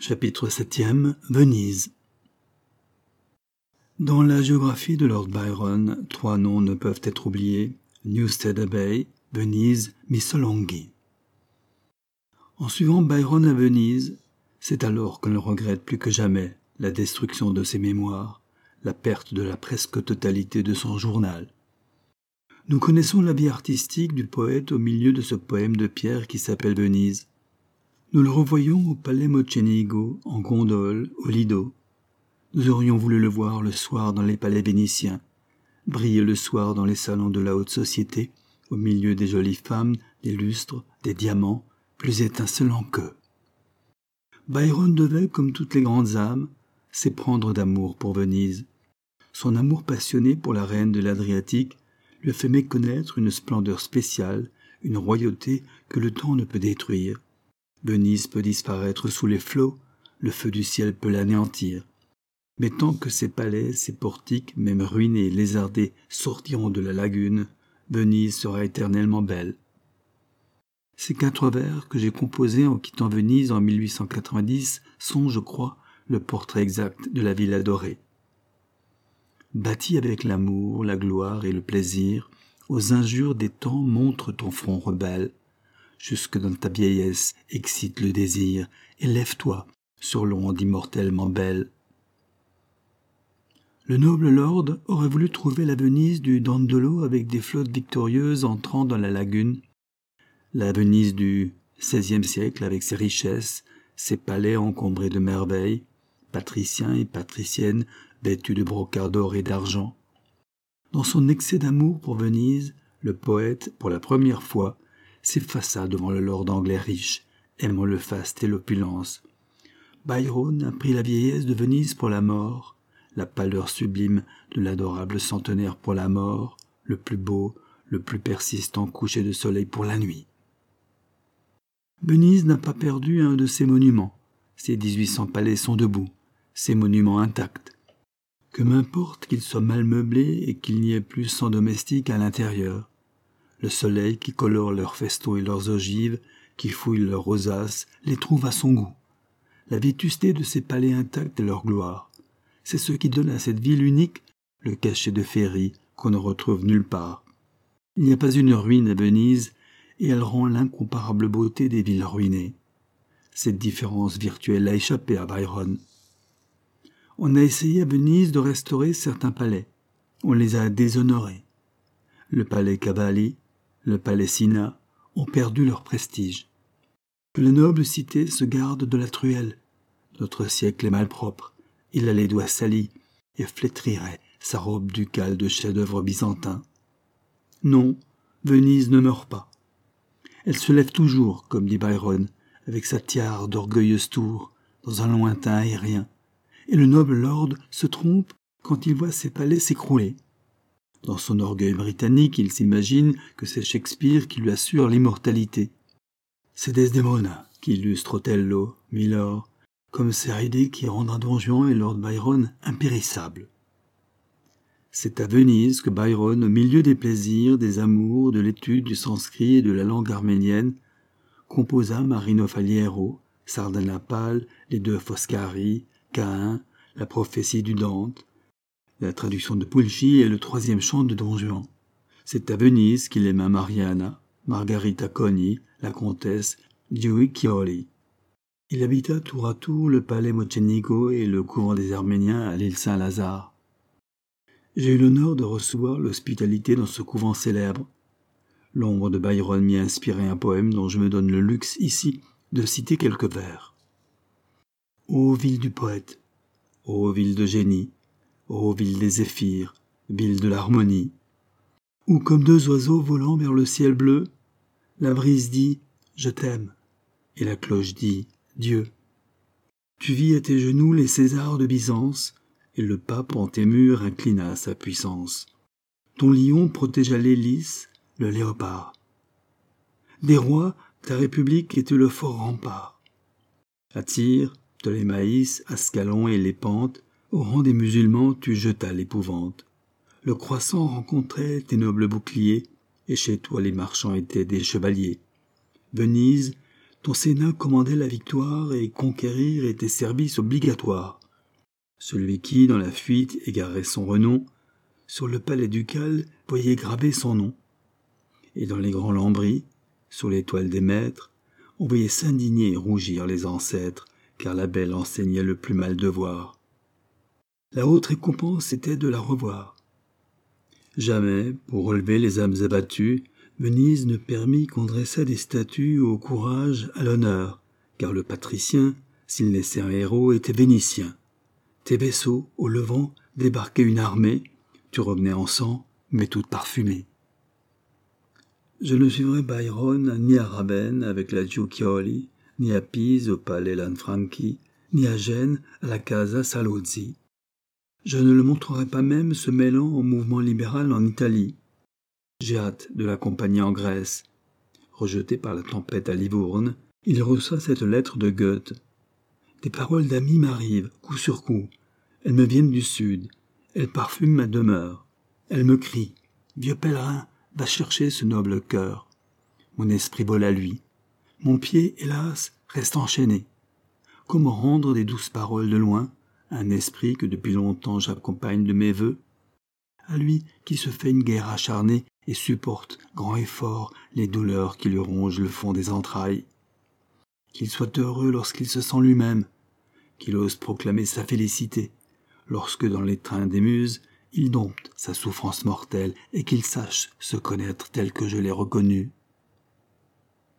Chapitre 7e, Venise. Dans la géographie de Lord Byron, 3 noms ne peuvent être oubliés, Newstead Abbey, Venise, Missolonghi. En suivant Byron à Venise, c'est alors qu'on le regrette plus que jamais la destruction de ses mémoires, la perte de la presque totalité de son journal. Nous connaissons la vie artistique du poète au milieu de ce poème de Pierre qui s'appelle Venise. Nous le revoyons au palais Mocenigo, en gondole, au Lido. Nous aurions voulu le voir le soir dans les palais vénitiens, briller le soir dans les salons de la haute société, au milieu des jolies femmes, des lustres, des diamants, plus étincelants qu'eux. Byron devait, comme toutes les grandes âmes, s'éprendre d'amour pour Venise. Son amour passionné pour la reine de l'Adriatique lui a fait méconnaître une splendeur spéciale, une royauté que le temps ne peut détruire. Venise peut disparaître sous les flots, le feu du ciel peut l'anéantir. Mais tant que ses palais, ses portiques, même ruinés et lézardés, sortiront de la lagune, Venise sera éternellement belle. Ces 4 vers que j'ai composés en quittant Venise en 1890 sont, je crois, le portrait exact de la ville adorée. Bâtie avec l'amour, la gloire et le plaisir, aux injures des temps montre ton front rebelle. Jusque dans ta vieillesse excite le désir, et lève-toi sur l'onde immortellement belle. Le noble lord aurait voulu trouver la Venise du Dandolo avec des flottes victorieuses entrant dans la lagune, la Venise du XVIe siècle avec ses richesses, ses palais encombrés de merveilles, patriciens et patriciennes vêtus de brocart d'or et d'argent. Dans son excès d'amour pour Venise, le poète, pour la première fois, s'effaça devant le lord anglais riche, aimant le faste et l'opulence. Byron a pris la vieillesse de Venise pour la mort, la pâleur sublime de l'adorable centenaire pour la mort, le plus beau, le plus persistant coucher de soleil pour la nuit. Venise n'a pas perdu un de ses monuments. Ses 1800 palais sont debout, ses monuments intacts. Que m'importe qu'ils soient mal meublés et qu'il n'y ait plus 100 domestiques à l'intérieur. Le soleil qui colore leurs festons et leurs ogives, qui fouille leurs rosaces, les trouve à son goût. La vétusté de ces palais intacts est leur gloire. C'est ce qui donne à cette ville unique le cachet de féerie qu'on ne retrouve nulle part. Il n'y a pas une ruine à Venise, et elle rend l'incomparable beauté des villes ruinées. Cette différence virtuelle a échappé à Byron. On a essayé à Venise de restaurer certains palais. On les a déshonorés. Le palais Cavalli, le palais Cinna ont perdu leur prestige. Que la noble cité se garde de la truelle. Notre siècle est malpropre. Il a les doigts salis et flétrirait sa robe ducale de chef-d'œuvre byzantin. Non, Venise ne meurt pas. Elle se lève toujours, comme dit Byron, avec sa tiare d'orgueilleuse tour, dans un lointain aérien. Et le noble lord se trompe quand il voit ses palais s'écrouler. Dans son orgueil britannique, il s'imagine que c'est Shakespeare qui lui assure l'immortalité. C'est Desdemona qui illustre Othello, Milord, comme ces idées qui rendent Don Juan et Lord Byron impérissables. C'est à Venise que Byron, au milieu des plaisirs, des amours, de l'étude du sanskrit et de la langue arménienne, composa Marino Faliero, Sardanapale, les 2 Foscari, Caïn, la prophétie du Dante, la traduction de Pulci et le 3e chant de Don Juan. C'est à Venise qu'il aima Mariana, Margherita Coni, la comtesse Giuiccioli. Il habita tour à tour le palais Mocenigo et le couvent des Arméniens à l'île Saint-Lazare. J'ai eu l'honneur de recevoir l'hospitalité dans ce couvent célèbre. L'ombre de Byron m'y a inspiré un poème dont je me donne le luxe ici de citer quelques vers. Ô ville du poète, ô ville de génie, ô ville des zéphyrs, ville de l'harmonie, où comme 2 oiseaux volant vers le ciel bleu, la brise dit « Je t'aime » et la cloche dit « Dieu ». Tu vis à tes genoux les Césars de Byzance, et le pape en tes murs inclina sa puissance. Ton lion protégea l'hélice, le léopard. Des rois, ta république était le fort rempart. À Tyr, Ptolémaïs, Ascalon et Lépante, au rang des musulmans tu jetas l'épouvante. Le croissant rencontrait tes nobles boucliers, et chez toi les marchands étaient des chevaliers. Venise, Ton Sénat commandait la victoire et conquérir était service obligatoire. Celui qui, dans la fuite, égarait son renom, sur le palais ducal voyait graver son nom. Et dans les grands lambris, sur l'étoile des maîtres, on voyait s'indigner et rougir les ancêtres, car la belle enseignait le plus mal devoir. La haute récompense était de la revoir. Jamais, pour relever les âmes abattues, Venise ne permit qu'on dressât des statues au courage, à l'honneur, car le patricien, s'il laissait un héros, était vénitien. Tes vaisseaux, au levant, débarquaient une armée, tu revenais en sang, mais toute parfumée. Je ne suivrai Byron ni à Ravenne avec la Giuccioli, ni à Pise au palais Lanfranchi, ni à Gênes à la Casa Saluzzi. Je ne le montrerai pas même se mêlant au mouvement libéral en Italie. J'ai hâte de l'accompagner en Grèce. Rejeté par la tempête à Livourne, il reçoit cette lettre de Goethe. Des paroles d'amis m'arrivent, coup sur coup. Elles me viennent du sud. Elles parfument ma demeure. Elles me crient « Vieux pèlerin, va chercher ce noble cœur. » Mon esprit vole à lui. Mon pied, hélas, reste enchaîné. Comment rendre des douces paroles de loin un esprit que depuis longtemps j'accompagne de mes vœux? À lui qui se fait une guerre acharnée et supporte, grand et fort, les douleurs qui lui rongent le fond des entrailles. Qu'il soit heureux lorsqu'il se sent lui-même, qu'il ose proclamer sa félicité, lorsque dans les trains des muses, il dompte sa souffrance mortelle et qu'il sache se connaître tel que je l'ai reconnu.